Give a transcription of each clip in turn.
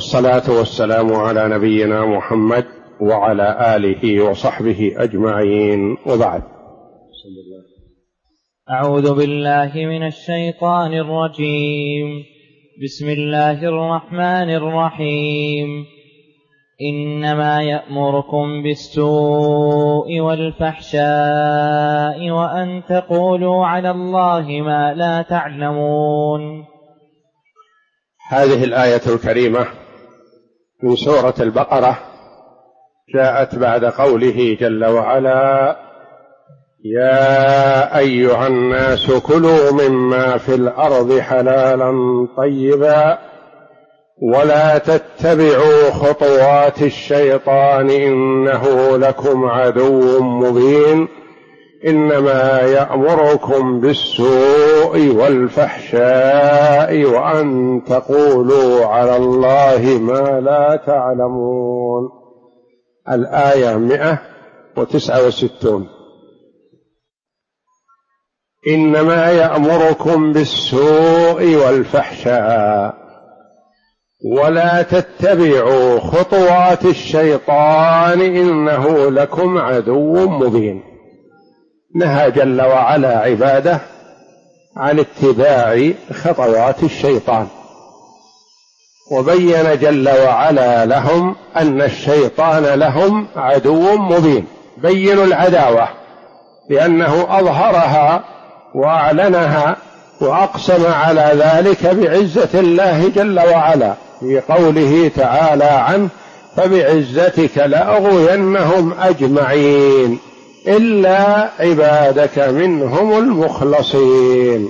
والصلاة والسلام على نبينا محمد وعلى آله وصحبه أجمعين، وبعد. أعوذ بالله من الشيطان الرجيم. بسم الله الرحمن الرحيم. إنما يأمركم بالسوء والفحشاء وأن تقولوا على الله ما لا تعلمون. هذه الآية الكريمة من سورة البقرة جاءت بعد قوله جل وعلا: يا أيها الناس كلوا مما في الأرض حلالا طيبا ولا تتبعوا خطوات الشيطان إنه لكم عدو مبين إنما يأمركم بالسوء والفحشاء وأن تقولوا على الله ما لا تعلمون. الآية 169. إنما يأمركم بالسوء والفحشاء ولا تتبعوا خطوات الشيطان إنه لكم عدو مبين. نهى جل وعلا عباده عن اتباع خطوات الشيطان، وبين جل وعلا لهم أن الشيطان لهم عدو مبين بين العداوة، لأنه أظهرها وأعلنها وأقسم على ذلك بعزة الله جل وعلا في قوله تعالى عنه: فبعزتك لأغوينهم أجمعين إلا عبادك منهم المخلصين.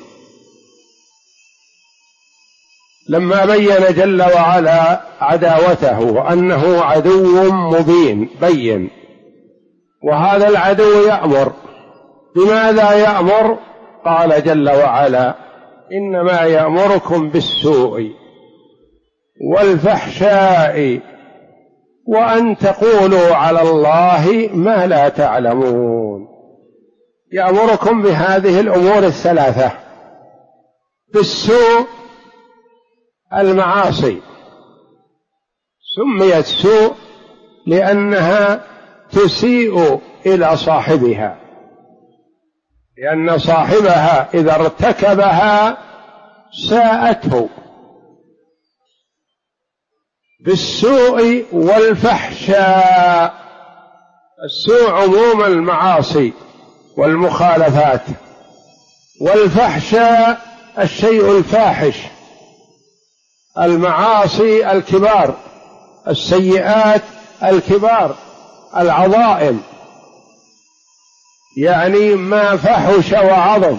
لما بين جل وعلا عداوته وأنه عدو مبين بين، وهذا العدو يأمر. بماذا يأمر؟ قال جل وعلا: إنما يأمركم بالسوء والفحشاء وأن تقولوا على الله ما لا تعلمون. يأمركم بهذه الأمور الثلاثة. بالسوء المعاصي، سميت سوء لأنها تسيء إلى صاحبها، لأن صاحبها إذا ارتكبها ساءته. بالسوء والفحشاء، السوء عموم المعاصي والمخالفات، والفحشاء الشيء الفاحش، المعاصي الكبار، السيئات الكبار، العظائم، يعني ما فحش وعظم.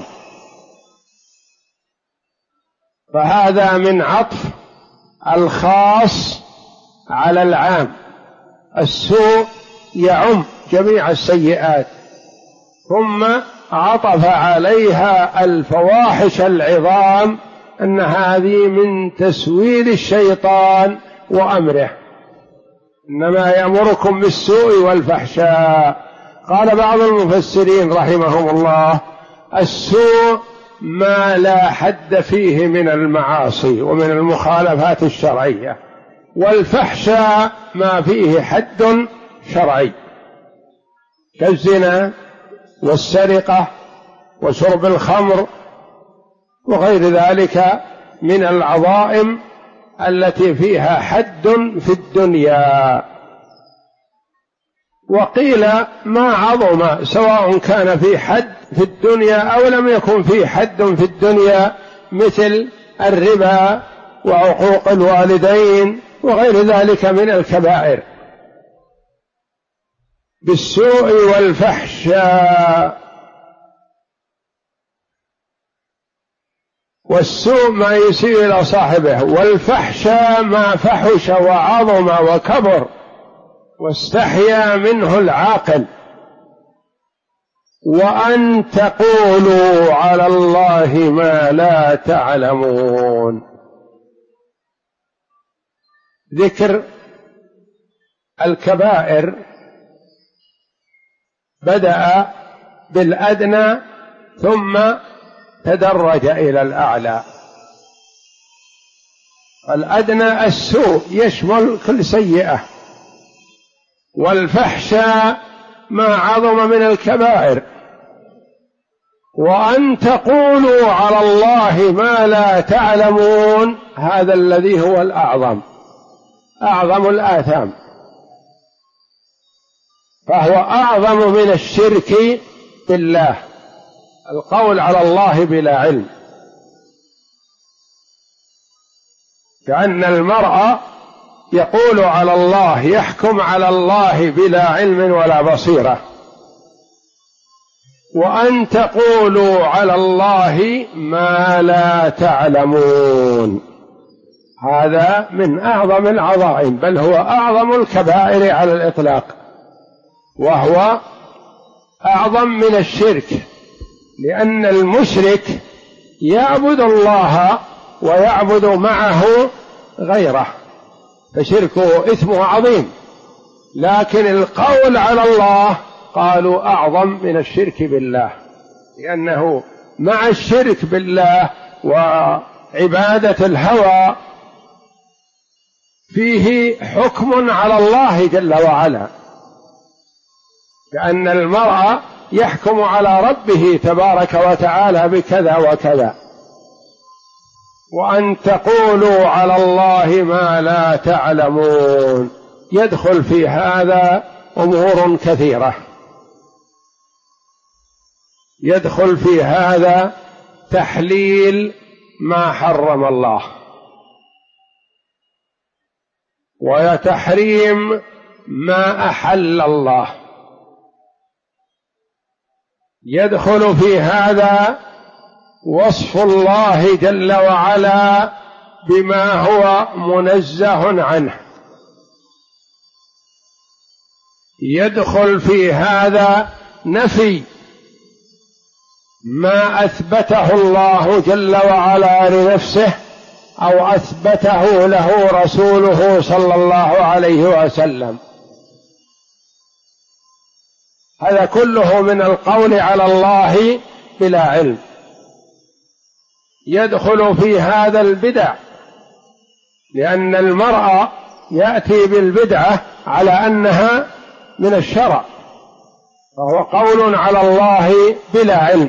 فهذا من عطف الخاص على العام. السوء يعم جميع السيئات، ثم عطف عليها الفواحش العظام، أن هذه من تسويل الشيطان وأمره. إنما يأمركم بالسوء والفحشاء. قال بعض المفسرين رحمهم الله: السوء ما لا حد فيه من المعاصي ومن المخالفات الشرعية، والفحشاء ما فيه حد شرعي كالزنا والسرقة وشرب الخمر وغير ذلك من العظائم التي فيها حد في الدنيا. وقيل ما عظم، سواء كان في حد في الدنيا أو لم يكن في حد في الدنيا، مثل الربا وعقوق الوالدين وغير ذلك من الكبائر. بالسوء والفحشاء. والسوء ما يسيء إلى صاحبه، والفحشاء ما فحش وعظم وكبر واستحيا منه العاقل. وأن تقولوا على الله ما لا تعلمون. ذكر الكبائر بدأ بالأدنى ثم تدرج إلى الأعلى. الأدنى السوء يشمل كل سيئة، والفحشاء ما عظم من الكبائر. وأن تقولوا على الله ما لا تعلمون، هذا الذي هو الأعظم، أعظم الآثام، فهو أعظم من الشرك بالله، القول على الله بلا علم. كأن المرء يقول على الله، يحكم على الله بلا علم ولا بصيرة. وأن تقولوا على الله ما لا تعلمون، هذا من أعظم العظائم، بل هو أعظم الكبائر على الإطلاق، وهو أعظم من الشرك، لأن المشرك يعبد الله ويعبد معه غيره، فشركه إثمه عظيم. لكن القول على الله قالوا أعظم من الشرك بالله، لأنه مع الشرك بالله وعبادة الهوى فيه حكم على الله جل وعلا، كأن المرء يحكم على ربه تبارك وتعالى بكذا وكذا. وأن تقولوا على الله ما لا تعلمون، يدخل في هذا أمور كثيرة، يدخل في هذا تحليل ما حرم الله، وتحريم ما أحل الله، يدخل في هذا وصف الله جل وعلا بما هو منزه عنه، يدخل في هذا نفي ما أثبته الله جل وعلا لنفسه أو أثبته له رسوله صلى الله عليه وسلم. هذا كله من القول على الله بلا علم. يدخل في هذا البدع، لأن المرء يأتي بالبدعة على أنها من الشرع، فهو قول على الله بلا علم.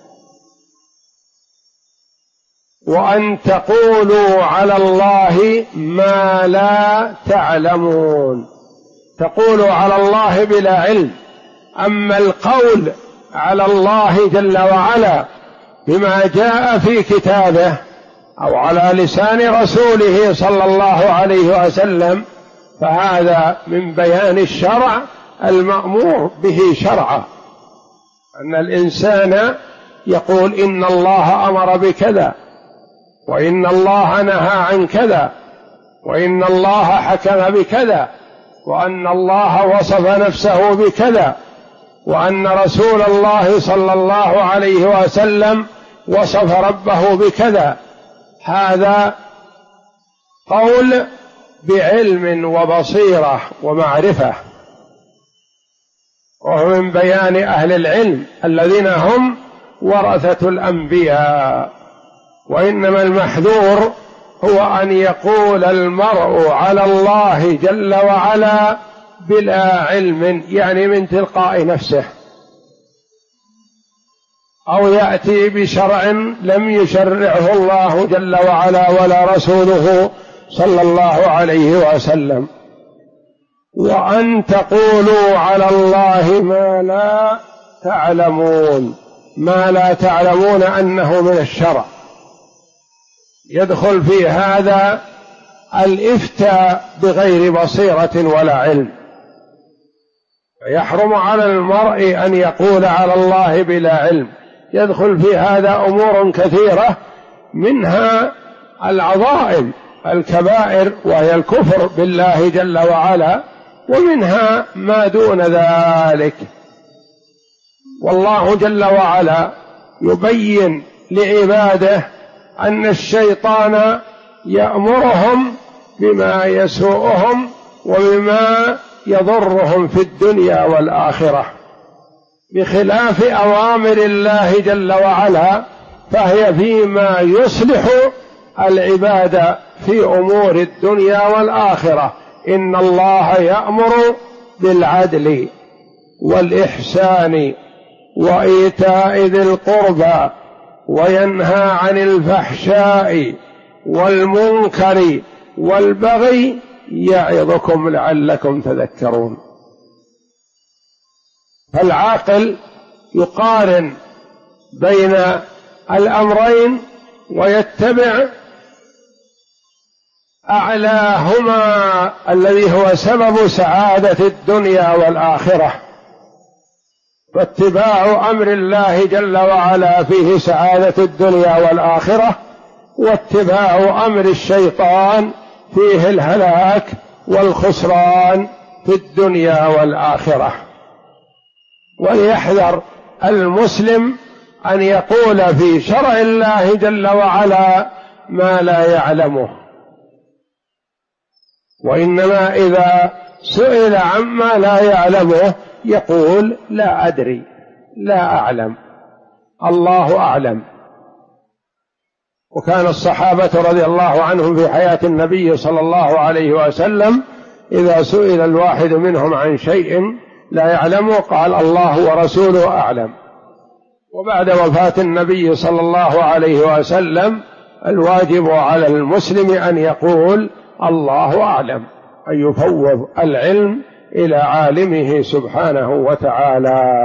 وأن تقولوا على الله ما لا تعلمون، تقولوا على الله بلا علم. أما القول على الله جل وعلا بما جاء في كتابه أو على لسان رسوله صلى الله عليه وسلم، فهذا من بيان الشرع المأمور به شرعا، أن الإنسان يقول إن الله أمر بكذا، وإن الله نهى عن كذا، وإن الله حكم بكذا، وأن الله وصف نفسه بكذا، وأن رسول الله صلى الله عليه وسلم وصف ربه بكذا. هذا قول بعلم وبصيرة ومعرفة، وهو من بيان أهل العلم الذين هم ورثة الأنبياء. وإنما المحذور هو أن يقول المرء على الله جل وعلا بلا علم، يعني من تلقاء نفسه، أو يأتي بشرع لم يشرعه الله جل وعلا ولا رسوله صلى الله عليه وسلم. وأن تقولوا على الله ما لا تعلمون، ما لا تعلمون أنه من الشرع. يدخل في هذا الإفتاء بغير بصيرة ولا علم، يحرم على المرء أن يقول على الله بلا علم. يدخل في هذا أمور كثيرة، منها العظائم الكبائر وهي الكفر بالله جل وعلا، ومنها ما دون ذلك. والله جل وعلا يبين لعباده أن الشيطان يأمرهم بما يسوءهم وبما يضرهم في الدنيا والآخرة، بخلاف أوامر الله جل وعلا، فهي فيما يصلح العباد في أمور الدنيا والآخرة. إن الله يأمر بالعدل والإحسان وإيتاء ذي القربى وينهى عن الفحشاء والمنكر والبغي يعظكم لعلكم تذكرون. فالعاقل يقارن بين الأمرين ويتبع أعلاهما الذي هو سبب سعادة الدنيا والآخرة. فاتباع أمر الله جل وعلا فيه سعادة الدنيا والآخرة، واتباع أمر الشيطان فيه الهلاك والخسران في الدنيا والآخرة. وليحذر المسلم أن يقول في شرع الله جل وعلا ما لا يعلمه، وإنما إذا سئل عما لا يعلمه يقول لا أدري، لا أعلم، الله أعلم. وكان الصحابة رضي الله عنهم في حياة النبي صلى الله عليه وسلم إذا سئل الواحد منهم عن شيء لا يعلمه قال الله ورسوله أعلم. وبعد وفاة النبي صلى الله عليه وسلم الواجب على المسلم أن يقول الله أعلم، أن يفوض العلم إلى عالمه سبحانه وتعالى.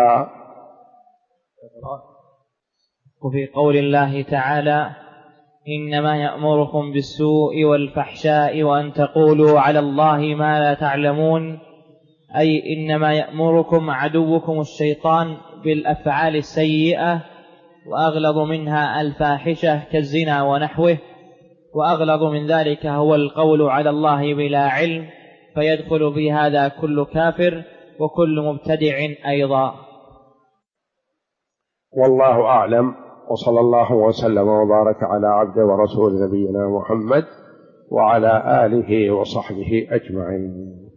وفي قول الله تعالى إنما يأمركم بالسوء والفحشاء وأن تقولوا على الله ما لا تعلمون، أي إنما يأمركم عدوكم الشيطان بالأفعال السيئة، وأغلظ منها الفاحشة كالزنا ونحوه، وأغلظ من ذلك هو القول على الله بلا علم، فيدخل في هذا كل كافر وكل مبتدع أيضا. والله أعلم، وصلى الله وسلم وبارك على عبده ورسول نبينا محمد وعلى آله وصحبه أجمعين.